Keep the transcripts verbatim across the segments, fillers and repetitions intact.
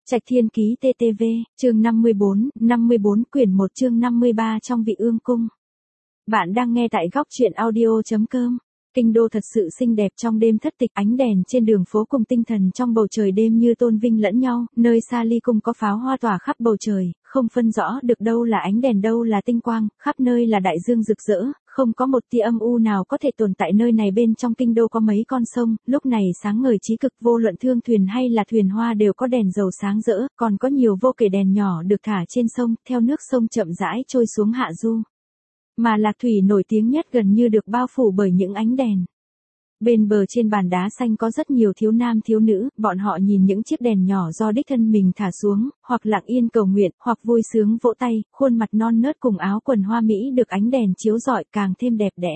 Trạch Thiên Ký tê tê vê, chương năm mươi bốn, năm mươi bốn quyển một chương năm mươi ba trong Vị Ương Cung. Bạn đang nghe tại góc truyện audio chấm com. Kinh đô thật sự xinh đẹp trong đêm thất tịch, ánh đèn trên đường phố cùng tinh thần trong bầu trời đêm như tôn vinh lẫn nhau, nơi xa ly cung có pháo hoa tỏa khắp bầu trời, không phân rõ được đâu là ánh đèn đâu là tinh quang, khắp nơi là đại dương rực rỡ, không có một tia âm u nào có thể tồn tại nơi này. Bên trong kinh đô có mấy con sông, lúc này sáng ngời trí cực, vô luận thương thuyền hay là thuyền hoa đều có đèn dầu sáng rỡ, còn có nhiều vô kể đèn nhỏ được thả trên sông, theo nước sông chậm rãi trôi xuống hạ du. Mà Lạc Thủy nổi tiếng nhất gần như được bao phủ bởi những ánh đèn. Bên bờ trên bàn đá xanh có rất nhiều thiếu nam thiếu nữ, bọn họ nhìn những chiếc đèn nhỏ do đích thân mình thả xuống, hoặc lặng yên cầu nguyện, hoặc vui sướng vỗ tay, khuôn mặt non nớt cùng áo quần hoa mỹ được ánh đèn chiếu rọi càng thêm đẹp đẽ.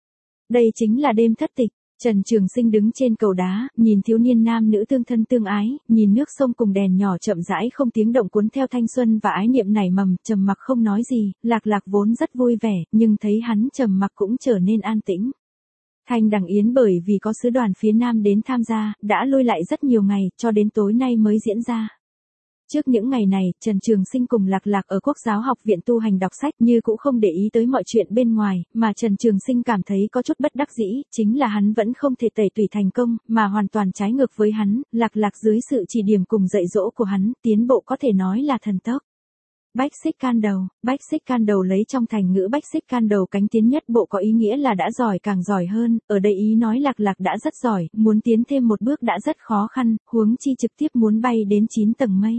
Đây chính là đêm thất tịch. Trần Trường Sinh đứng trên cầu đá, nhìn thiếu niên nam nữ tương thân tương ái, nhìn nước sông cùng đèn nhỏ chậm rãi không tiếng động cuốn theo thanh xuân và ái niệm nảy mầm, trầm mặc không nói gì. Lạc Lạc vốn rất vui vẻ, nhưng thấy hắn trầm mặc cũng trở nên an tĩnh. Thanh Đằng Yến bởi vì có sứ đoàn phía Nam đến tham gia, đã lui lại rất nhiều ngày, cho đến tối nay mới diễn ra. Trước những ngày này, Trần Trường Sinh cùng Lạc Lạc ở Quốc giáo học viện tu hành đọc sách, như cũng không để ý tới mọi chuyện bên ngoài, mà Trần Trường Sinh cảm thấy có chút bất đắc dĩ, chính là hắn vẫn không thể tẩy tùy thành công, mà hoàn toàn trái ngược với hắn. Lạc Lạc dưới sự chỉ điểm cùng dạy dỗ của hắn, tiến bộ có thể nói là thần tốc. Bách xích can đầu, bách xích can đầu lấy trong thành ngữ bách xích can đầu cánh tiến nhất bộ có ý nghĩa là đã giỏi càng giỏi hơn, ở đây ý nói Lạc Lạc đã rất giỏi, muốn tiến thêm một bước đã rất khó khăn, huống chi trực tiếp muốn bay đến chín tầng mây.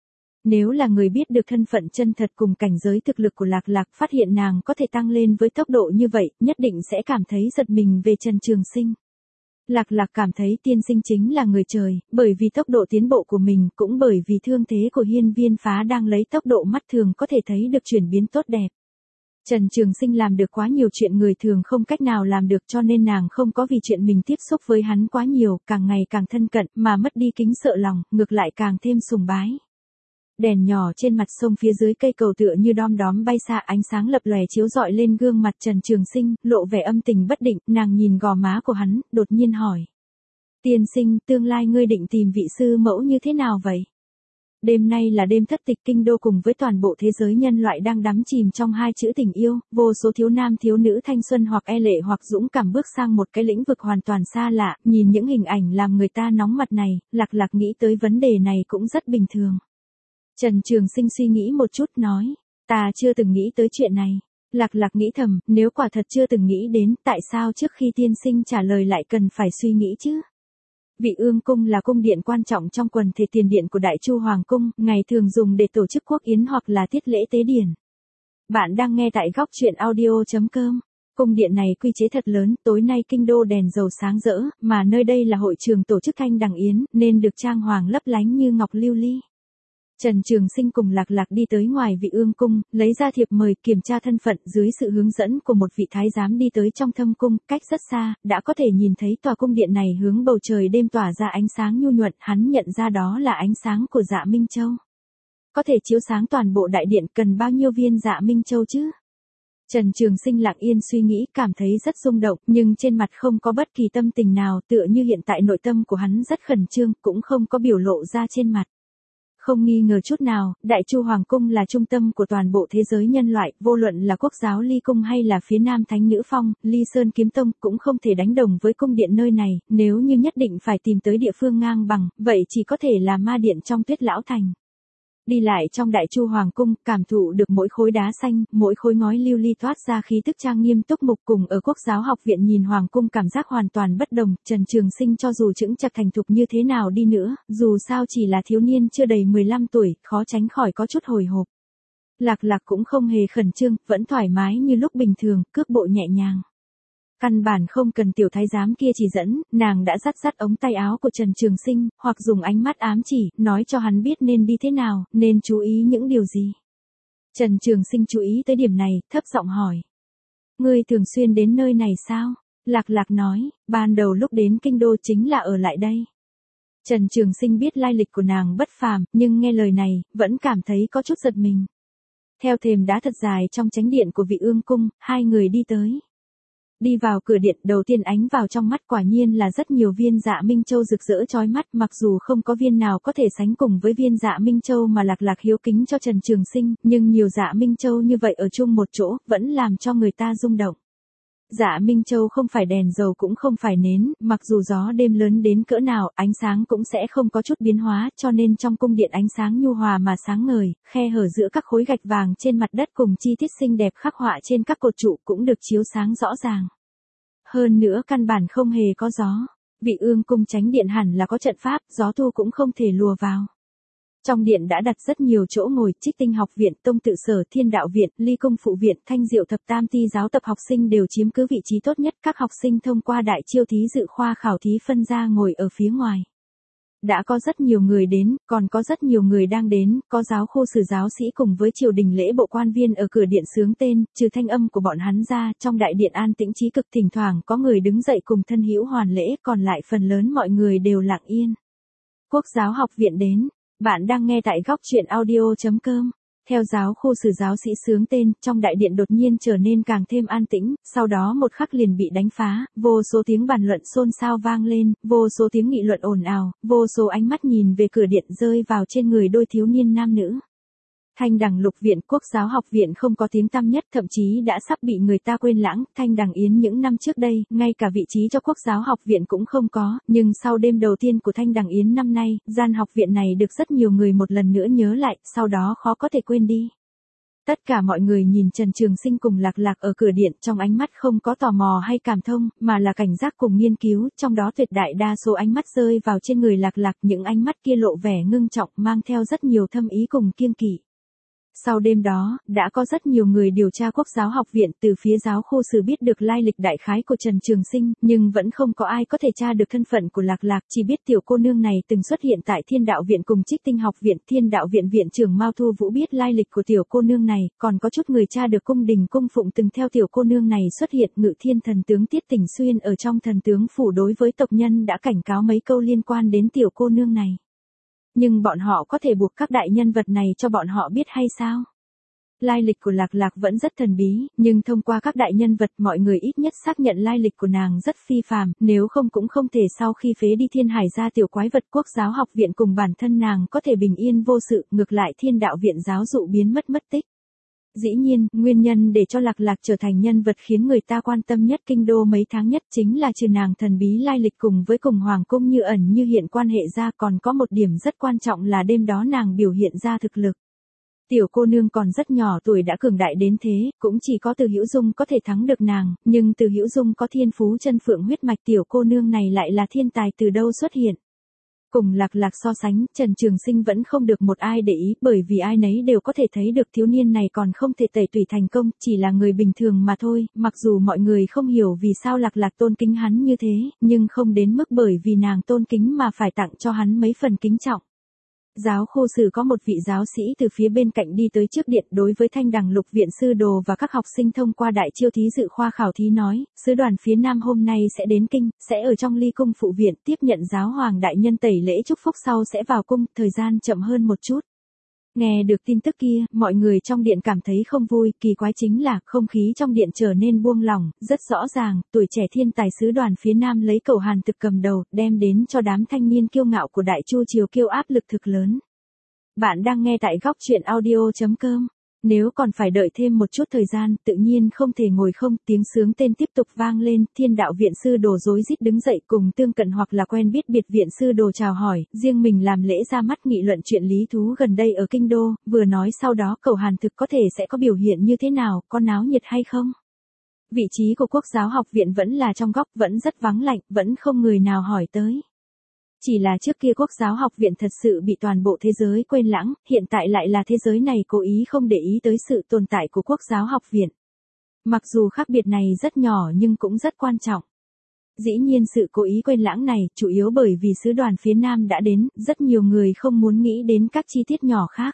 Nếu là người biết được thân phận chân thật cùng cảnh giới thực lực của Lạc Lạc, phát hiện nàng có thể tăng lên với tốc độ như vậy, nhất định sẽ cảm thấy giật mình về Trần Trường Sinh. Lạc Lạc cảm thấy tiên sinh chính là người trời, bởi vì tốc độ tiến bộ của mình, cũng bởi vì thương thế của Hiên Viên Phá đang lấy tốc độ mắt thường có thể thấy được chuyển biến tốt đẹp. Trần Trường Sinh làm được quá nhiều chuyện người thường không cách nào làm được, cho nên nàng không có vì chuyện mình tiếp xúc với hắn quá nhiều, càng ngày càng thân cận, mà mất đi kính sợ lòng, ngược lại càng thêm sùng bái. Đèn nhỏ trên mặt sông phía dưới cây cầu tựa như đom đóm bay xa, ánh sáng lập lòe chiếu rọi lên gương mặt Trần Trường Sinh, lộ vẻ âm tình bất định. Nàng nhìn gò má của hắn, đột nhiên hỏi: Tiên sinh, tương lai ngươi định tìm vị sư mẫu như thế nào vậy? Đêm nay là đêm thất tịch, kinh đô cùng với toàn bộ thế giới nhân loại đang đắm chìm trong hai chữ tình yêu, vô số thiếu nam thiếu nữ thanh xuân hoặc e lệ hoặc dũng cảm bước sang một cái lĩnh vực hoàn toàn xa lạ, nhìn những hình ảnh làm người ta nóng mặt này. Lạc Lạc nghĩ tới vấn đề này cũng rất bình thường. Trần Trường Sinh suy nghĩ một chút nói, ta chưa từng nghĩ tới chuyện này. Lạc Lạc nghĩ thầm, nếu quả thật chưa từng nghĩ đến, tại sao trước khi tiên sinh trả lời lại cần phải suy nghĩ chứ? Vị Ương Cung là cung điện quan trọng trong quần thể tiền điện của Đại Chu Hoàng Cung, ngày thường dùng để tổ chức quốc yến hoặc là tiết lễ tế điển. Bạn đang nghe tại góc truyện audio chấm com. Cung điện này quy chế thật lớn, tối nay kinh đô đèn dầu sáng rỡ, mà nơi đây là hội trường tổ chức Thanh Đằng Yến, nên được trang hoàng lấp lánh như ngọc lưu ly. Trần Trường Sinh cùng Lạc Lạc đi tới ngoài Vị Ương Cung, lấy ra thiệp mời, kiểm tra thân phận, dưới sự hướng dẫn của một vị thái giám đi tới trong thâm cung, cách rất xa, đã có thể nhìn thấy tòa cung điện này hướng bầu trời đêm tỏa ra ánh sáng nhu nhuận, hắn nhận ra đó là ánh sáng của Dạ Minh Châu. Có thể chiếu sáng toàn bộ đại điện, cần bao nhiêu viên Dạ Minh Châu chứ? Trần Trường Sinh lặng yên suy nghĩ, cảm thấy rất rung động, nhưng trên mặt không có bất kỳ tâm tình nào, tựa như hiện tại nội tâm của hắn rất khẩn trương, cũng không có biểu lộ ra trên mặt. Không nghi ngờ chút nào, Đại Chu Hoàng Cung là trung tâm của toàn bộ thế giới nhân loại, vô luận là Quốc giáo Ly Cung hay là phía Nam Thánh Nữ Phong, Ly Sơn Kiếm Tông, cũng không thể đánh đồng với cung điện nơi này. Nếu như nhất định phải tìm tới địa phương ngang bằng, vậy chỉ có thể là ma điện trong Tuyết Lão Thành. Đi lại trong Đại Chu Hoàng Cung, cảm thụ được mỗi khối đá xanh, mỗi khối ngói lưu ly toát ra khí tức trang nghiêm túc mục, cùng ở Quốc giáo học viện nhìn Hoàng Cung cảm giác hoàn toàn bất đồng. Trần Trường Sinh cho dù chững chạc thành thục như thế nào đi nữa, dù sao chỉ là thiếu niên chưa đầy mười lăm tuổi, khó tránh khỏi có chút hồi hộp. Lạc Lạc cũng không hề khẩn trương, vẫn thoải mái như lúc bình thường, cước bộ nhẹ nhàng. Căn bản không cần tiểu thái giám kia chỉ dẫn, nàng đã dắt dắt ống tay áo của Trần Trường Sinh, hoặc dùng ánh mắt ám chỉ, nói cho hắn biết nên đi thế nào, nên chú ý những điều gì. Trần Trường Sinh chú ý tới điểm này, thấp giọng hỏi: Ngươi thường xuyên đến nơi này sao? Lạc Lạc nói, ban đầu lúc đến kinh đô chính là ở lại đây. Trần Trường Sinh biết lai lịch của nàng bất phàm, nhưng nghe lời này, vẫn cảm thấy có chút giật mình. Theo thềm đá thật dài trong chánh điện của Vị Ương Cung, hai người đi tới. Đi vào cửa điện, đầu tiên ánh vào trong mắt quả nhiên là rất nhiều viên Dạ Minh Châu rực rỡ chói mắt, mặc dù không có viên nào có thể sánh cùng với viên Dạ Minh Châu mà Lạc Lạc hiếu kính cho Trần Trường Sinh, nhưng nhiều Dạ Minh Châu như vậy ở chung một chỗ, vẫn làm cho người ta rung động. Dạ Minh Châu không phải đèn dầu cũng không phải nến, mặc dù gió đêm lớn đến cỡ nào, ánh sáng cũng sẽ không có chút biến hóa, cho nên trong cung điện ánh sáng nhu hòa mà sáng ngời, khe hở giữa các khối gạch vàng trên mặt đất cùng chi tiết xinh đẹp khắc họa trên các cột trụ cũng được chiếu sáng rõ ràng. Hơn nữa căn bản không hề có gió. Vị ương cung chánh điện hẳn là có trận pháp, gió thu cũng không thể lùa vào. Trong điện đã đặt rất nhiều chỗ ngồi, Trích Tinh học viện, Tông Tự Sở, Thiên Đạo viện, Ly Cung phụ viện, Thanh Diệu thập tam ti giáo tập học sinh đều chiếm cứ vị trí tốt nhất, các học sinh thông qua đại chiêu thí dự khoa khảo thí phân ra ngồi ở phía ngoài. Đã có rất nhiều người đến, còn có rất nhiều người đang đến, có giáo khu sử giáo sĩ cùng với triều đình lễ bộ quan viên ở cửa điện xướng tên, trừ thanh âm của bọn hắn ra, trong đại điện an tĩnh trí cực, thỉnh thoảng có người đứng dậy cùng thân hữu hoàn lễ, còn lại phần lớn mọi người đều lặng yên. Quốc giáo học viện đến. Bạn đang nghe tại góc truyện audio chấm com. Theo giáo khu sử giáo sĩ xướng tên, trong đại điện đột nhiên trở nên càng thêm an tĩnh, sau đó một khắc liền bị đánh phá, vô số tiếng bàn luận xôn xao vang lên, vô số tiếng nghị luận ồn ào, vô số ánh mắt nhìn về cửa điện rơi vào trên người đôi thiếu niên nam nữ. Thanh Đằng Lục viện, Quốc giáo học viện không có tiếng tăm nhất, thậm chí đã sắp bị người ta quên lãng. Thanh Đằng Yến những năm trước đây, ngay cả vị trí cho Quốc giáo học viện cũng không có, nhưng sau đêm đầu tiên của Thanh Đằng Yến năm nay, gian học viện này được rất nhiều người một lần nữa nhớ lại, sau đó khó có thể quên đi. Tất cả mọi người nhìn Trần Trường Sinh cùng Lạc Lạc ở cửa điện, trong ánh mắt không có tò mò hay cảm thông, mà là cảnh giác cùng nghiên cứu, trong đó tuyệt đại đa số ánh mắt rơi vào trên người Lạc Lạc, những ánh mắt kia lộ vẻ ngưng trọng, mang theo rất nhiều thâm ý cùng kiêng kỵ. Sau đêm đó, đã có rất nhiều người điều tra Quốc giáo học viện, từ phía giáo khu sử biết được lai lịch đại khái của Trần Trường Sinh, nhưng vẫn không có ai có thể tra được thân phận của Lạc Lạc, chỉ biết tiểu cô nương này từng xuất hiện tại Thiên Đạo viện cùng Trích Tinh học viện. Thiên Đạo viện viện trưởng Mao Thu Vũ biết lai lịch của tiểu cô nương này, còn có chút người tra được cung đình cung phụng từng theo tiểu cô nương này xuất hiện. Ngự Thiên thần tướng Tiết Tỉnh Xuyên ở trong thần tướng phủ đối với tộc nhân đã cảnh cáo mấy câu liên quan đến tiểu cô nương này. Nhưng bọn họ có thể buộc các đại nhân vật này cho bọn họ biết hay sao? Lai lịch của Lạc Lạc vẫn rất thần bí, nhưng thông qua các đại nhân vật mọi người ít nhất xác nhận lai lịch của nàng rất phi phàm, nếu không cũng không thể sau khi phế đi Thiên Hải gia tiểu quái vật Quốc giáo học viện cùng bản thân nàng có thể bình yên vô sự, ngược lại Thiên Đạo viện giáo dụ biến mất mất tích. Dĩ nhiên, nguyên nhân để cho Lạc Lạc trở thành nhân vật khiến người ta quan tâm nhất kinh đô mấy tháng nhất chính là trừ nàng thần bí lai lịch cùng với cùng hoàng cung như ẩn như hiện quan hệ ra, còn có một điểm rất quan trọng là đêm đó nàng biểu hiện ra thực lực. Tiểu cô nương còn rất nhỏ tuổi đã cường đại đến thế, cũng chỉ có Từ Hữu Dung có thể thắng được nàng, nhưng Từ Hữu Dung có thiên phú chân phượng huyết mạch, tiểu cô nương này lại là thiên tài từ đâu xuất hiện. Cùng Lạc Lạc so sánh, Trần Trường Sinh vẫn không được một ai để ý, bởi vì ai nấy đều có thể thấy được thiếu niên này còn không thể tẩy tùy thành công, chỉ là người bình thường mà thôi, mặc dù mọi người không hiểu vì sao Lạc Lạc tôn kính hắn như thế, nhưng không đến mức bởi vì nàng tôn kính mà phải tặng cho hắn mấy phần kính trọng. Giáo khu sử có một vị giáo sĩ từ phía bên cạnh đi tới trước điện, đối với Thanh Đằng Lục viện sư đồ và các học sinh thông qua đại chiêu thí dự khoa khảo thí nói, sứ đoàn phía Nam hôm nay sẽ đến kinh, sẽ ở trong Ly Cung phụ viện tiếp nhận giáo hoàng đại nhân tẩy lễ chúc phúc, sau sẽ vào cung, thời gian chậm hơn một chút. Nghe được tin tức kia, mọi người trong điện cảm thấy không vui, kỳ quái chính là không khí trong điện trở nên buông lỏng, rất rõ ràng, tuổi trẻ thiên tài sứ đoàn phía Nam lấy Cẩu Hàn Thực cầm đầu, đem đến cho đám thanh niên kiêu ngạo của Đại Chu triều kiêu áp lực thực lớn. Bạn đang nghe tại góc truyện audio chấm com. Nếu còn phải đợi thêm một chút thời gian, tự nhiên không thể ngồi không, tiếng xướng tên tiếp tục vang lên, Thiên Đạo viện sư đồ rối rít đứng dậy cùng tương cận hoặc là quen biết biệt viện sư đồ chào hỏi, riêng mình làm lễ ra mắt nghị luận chuyện lý thú gần đây ở kinh đô, vừa nói sau đó Cẩu Hàn Thực có thể sẽ có biểu hiện như thế nào, có náo nhiệt hay không. Vị trí của Quốc giáo học viện vẫn là trong góc, vẫn rất vắng lạnh, vẫn không người nào hỏi tới. Chỉ là trước kia Quốc giáo học viện thật sự bị toàn bộ thế giới quên lãng, hiện tại lại là thế giới này cố ý không để ý tới sự tồn tại của Quốc giáo học viện. Mặc dù khác biệt này rất nhỏ nhưng cũng rất quan trọng. Dĩ nhiên sự cố ý quên lãng này chủ yếu bởi vì sứ đoàn phía Nam đã đến, rất nhiều người không muốn nghĩ đến các chi tiết nhỏ khác.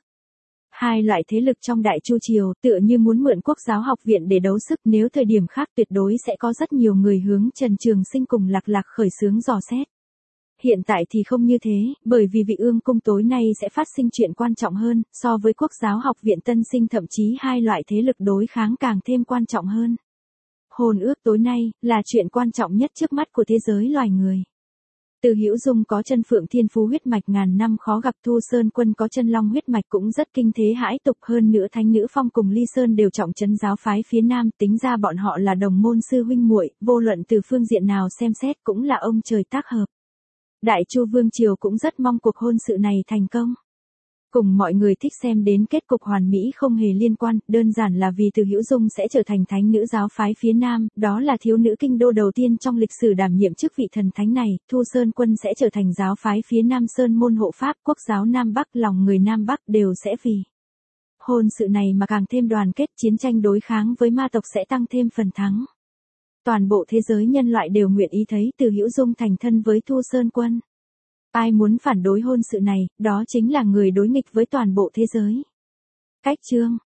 Hai loại thế lực trong Đại Chu triều tựa như muốn mượn Quốc giáo học viện để đấu sức, nếu thời điểm khác tuyệt đối sẽ có rất nhiều người hướng Trần Trường Sinh cùng Lạc Lạc khởi xướng dò xét. Hiện tại thì không như thế, bởi vì Vị Ương cung tối nay sẽ phát sinh chuyện quan trọng hơn, so với Quốc giáo học viện tân sinh thậm chí hai loại thế lực đối kháng càng thêm quan trọng hơn. Hôn ước tối nay là chuyện quan trọng nhất trước mắt của thế giới loài người. Từ Hữu Dung có chân Phượng Thiên Phú huyết mạch ngàn năm khó gặp, Thu Sơn Quân có chân Long huyết mạch cũng rất kinh thế hãi tục, hơn nữa Thánh Nữ Phong cùng Ly Sơn đều trọng trấn giáo phái phía Nam, tính ra bọn họ là đồng môn sư huynh muội, vô luận từ phương diện nào xem xét cũng là ông trời tác hợp. Đại Chu Vương triều cũng rất mong cuộc hôn sự này thành công. Cùng mọi người thích xem đến kết cục hoàn mỹ không hề liên quan, đơn giản là vì Từ Hữu Dung sẽ trở thành thánh nữ giáo phái phía Nam, đó là thiếu nữ kinh đô đầu tiên trong lịch sử đảm nhiệm chức vị thần thánh này, Thu Sơn Quân sẽ trở thành giáo phái phía Nam Sơn môn hộ pháp, quốc giáo Nam Bắc, lòng người Nam Bắc đều sẽ vì hôn sự này mà càng thêm đoàn kết, chiến tranh đối kháng với ma tộc sẽ tăng thêm phần thắng. Toàn bộ thế giới nhân loại đều nguyện ý thấy Từ Hữu Dung thành thân với Thu Sơn Quân. Ai muốn phản đối hôn sự này, đó chính là người đối nghịch với toàn bộ thế giới. Cách chương